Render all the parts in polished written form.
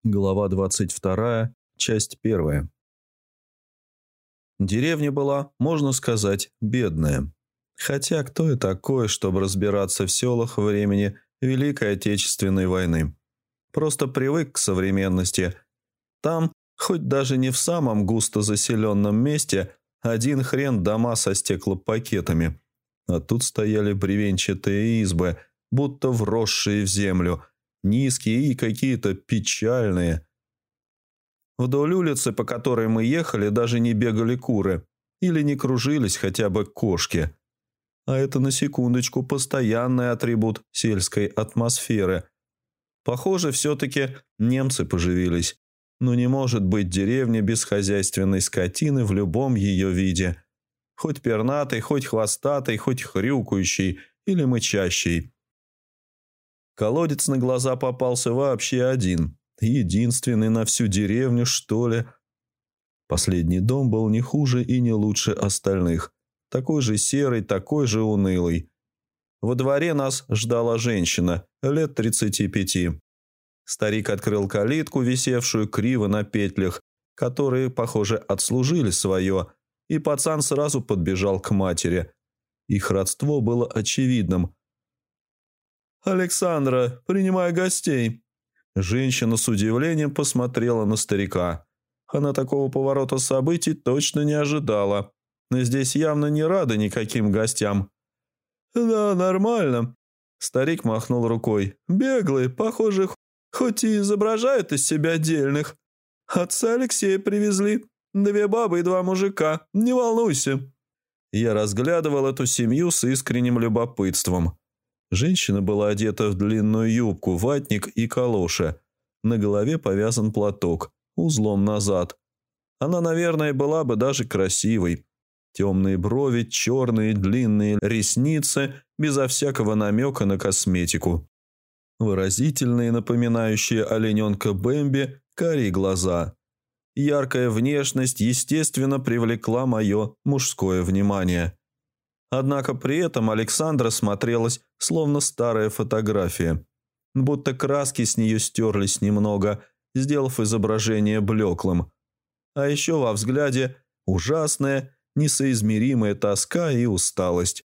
Глава 22, часть 1. Деревня была, можно сказать, бедная. Хотя кто я такой, чтобы разбираться в селах времени Великой Отечественной войны? Просто привык к современности. Там, хоть даже не в самом густо заселенном месте, один хрен дома со стеклопакетами. А тут стояли бревенчатые избы, будто вросшие в землю, низкие и какие-то печальные. Вдоль улицы, по которой мы ехали, даже не бегали куры или не кружились хотя бы кошки. А это, на секундочку, постоянный атрибут сельской атмосферы. Похоже, все-таки немцы поживились. Но не может быть деревня без хозяйственной скотины в любом ее виде. Хоть пернатой, хоть хвостатой, хоть хрюкающей или мычащей. Колодец на глаза попался вообще один. Единственный на всю деревню, что ли. Последний дом был не хуже и не лучше остальных. Такой же серый, такой же унылый. Во дворе нас ждала женщина, лет 35. Старик открыл калитку, висевшую криво на петлях, которые, похоже, отслужили свое, и пацан сразу подбежал к матери. Их родство было очевидным. «Александра, принимай гостей!» Женщина с удивлением посмотрела на старика. Она такого поворота событий точно не ожидала. Здесь явно не рады никаким гостям. «Да, нормально». Старик махнул рукой. «Беглые, похоже, хоть и изображают из себя отдельных. Отца Алексея привезли. 2 бабы и 2 мужика. Не волнуйся». Я разглядывал эту семью с искренним любопытством. Женщина была одета в длинную юбку, ватник и калоши. На голове повязан платок, узлом назад. Она, наверное, была бы даже красивой. Темные брови, черные длинные ресницы, безо всякого намека на косметику. Выразительные, напоминающие олененка Бэмби, карие глаза. Яркая внешность, естественно, привлекла мое мужское внимание. Однако при этом Александра смотрелась, словно старая фотография. Будто краски с нее стерлись немного, сделав изображение блеклым. А еще во взгляде ужасная, несоизмеримая тоска и усталость.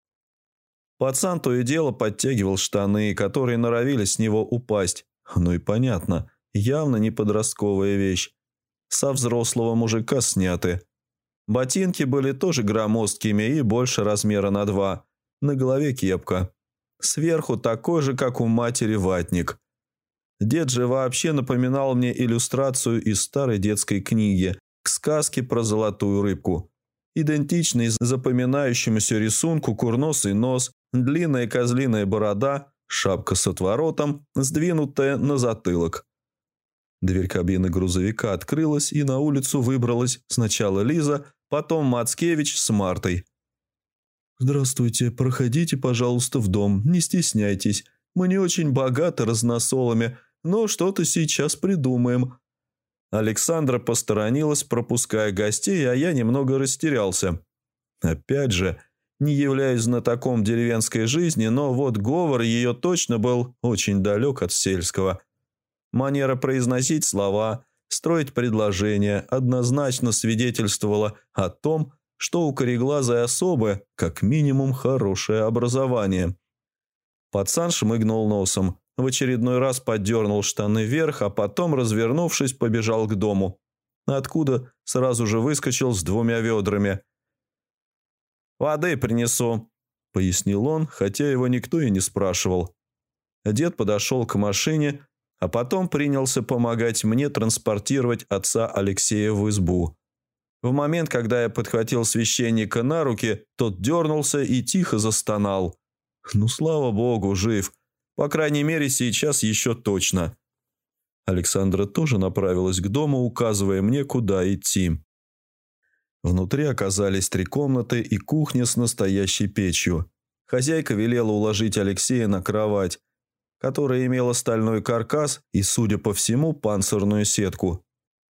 Пацан то и дело подтягивал штаны, которые норовили с него упасть. Ну и понятно, явно не подростковая вещь. Со взрослого мужика сняты. Ботинки были тоже громоздкими и больше размера на 2. На голове кепка. Сверху такой же, как у матери, ватник. Дед же вообще напоминал мне иллюстрацию из старой детской книги к сказке про золотую рыбку. Идентичный запоминающемуся рисунку курносый нос, длинная козлиная борода, шапка с отворотом, сдвинутая на затылок. Дверь кабины грузовика открылась, и на улицу выбралась сначала Лиза, потом Мацкевич с Мартой. «Здравствуйте, проходите, пожалуйста, в дом, не стесняйтесь. Мы не очень богаты разносолами, но что-то сейчас придумаем». Александра посторонилась, пропуская гостей, а я немного растерялся. Опять же, не являюсь знатоком деревенской жизни, но вот говор ее точно был очень далек от сельского. Манера произносить слова, строить предложения однозначно свидетельствовала о том, что у кореглазой особы как минимум хорошее образование. Пацан шмыгнул носом, в очередной раз поддернул штаны вверх, а потом, развернувшись, побежал к дому, откуда сразу же выскочил с 2 ведрами. «Воды принесу», — пояснил он, хотя его никто и не спрашивал. Дед подошел к машине, а потом принялся помогать мне транспортировать отца Алексея в избу. В момент, когда я подхватил священника на руки, тот дернулся и тихо застонал. Ну, слава богу, жив. По крайней мере, сейчас еще точно. Александра тоже направилась к дому, указывая мне, куда идти. Внутри оказались 3 комнаты и кухня с настоящей печью. Хозяйка велела уложить Алексея на кровать, которая имела стальной каркас и, судя по всему, панцирную сетку.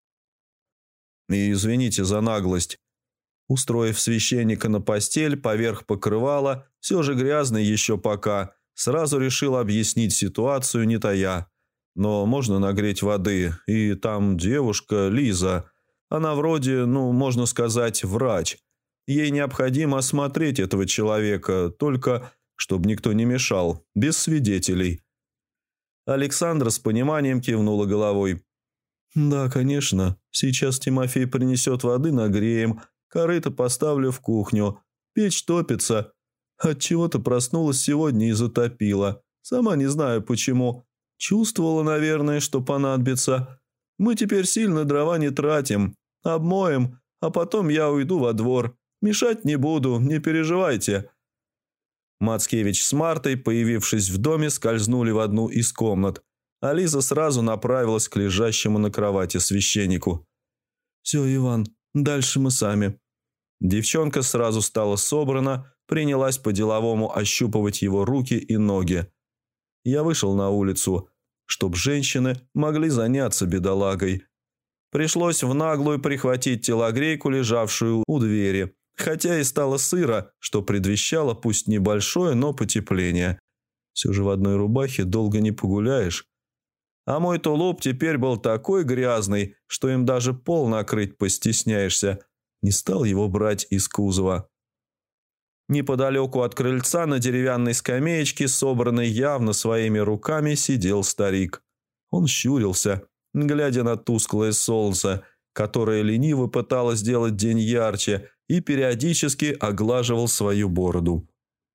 И извините за наглость. Устроив священника на постель, поверх покрывала, все же грязный еще пока, сразу решил объяснить ситуацию, не тая. но можно нагреть воды. И там девушка, Лиза, она вроде, можно сказать, врач. Ей необходимо осмотреть этого человека, только чтобы никто не мешал, без свидетелей». Александра с пониманием кивнула головой. «Да, конечно. Сейчас Тимофей принесет воды, нагреем, корыто поставлю в кухню. Печь топится. Отчего-то проснулась сегодня и затопила. Сама не знаю почему. Чувствовала, наверное, что понадобится. Мы теперь сильно дрова не тратим. Обмоем, а потом я уйду во двор. Мешать не буду, не переживайте». Мацкевич с Мартой, появившись в доме, скользнули в одну из комнат, а Лиза сразу направилась к лежащему на кровати священнику. «Все, Иван, дальше мы сами». Девчонка сразу стала собрана, принялась по-деловому ощупывать его руки и ноги. Я вышел на улицу, чтоб женщины могли заняться бедолагой. Пришлось в наглую прихватить телогрейку, лежавшую у двери, хотя и стало сыро, что предвещало пусть небольшое, но потепление. Все же в одной рубахе долго не погуляешь. А мой тулуп теперь был такой грязный, что им даже пол накрыть постесняешься. Не стал его брать из кузова. Неподалеку от крыльца на деревянной скамеечке, собранной явно своими руками, сидел старик. Он щурился, глядя на тусклое солнце, которое лениво пыталось сделать день ярче, и периодически оглаживал свою бороду.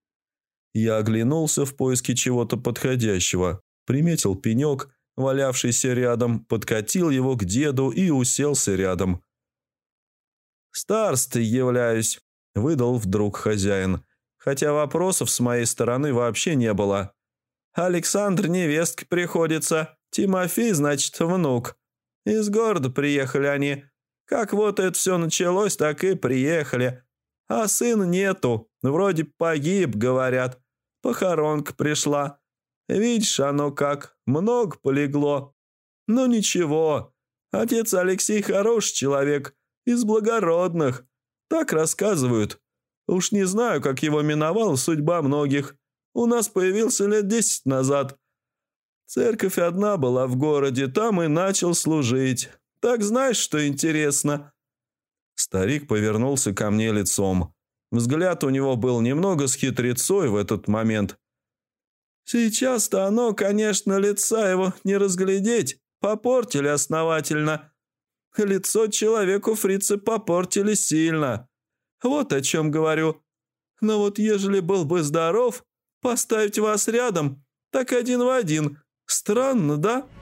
Я оглянулся в поиске чего-то подходящего, приметил пенек, валявшийся рядом, подкатил его к деду и уселся рядом. «Старостой являюсь», – выдал вдруг хозяин, хотя вопросов с моей стороны вообще не было. «Александр невестка приходится, Тимофей, значит, внук. Из города приехали они. Как вот это все началось, так и приехали. А сына нету, вроде погиб, говорят. Похоронка пришла. Видишь, оно как, много полегло. Ну ничего, отец Алексей хороший человек, из благородных. Так рассказывают. Уж не знаю, как его миновала судьба многих. У нас появился лет 10 назад. Церковь одна была в городе, там и начал служить. Так знаешь, что интересно?» Старик повернулся ко мне лицом. Взгляд у него был немного с хитрецой в этот момент. «Сейчас-то оно, конечно, лица его не разглядеть. Попортили основательно. Лицо человеку фрицы попортили сильно. Вот о чем говорю. Но вот ежели был бы здоров, поставить вас рядом, так один в один. Странно, да?»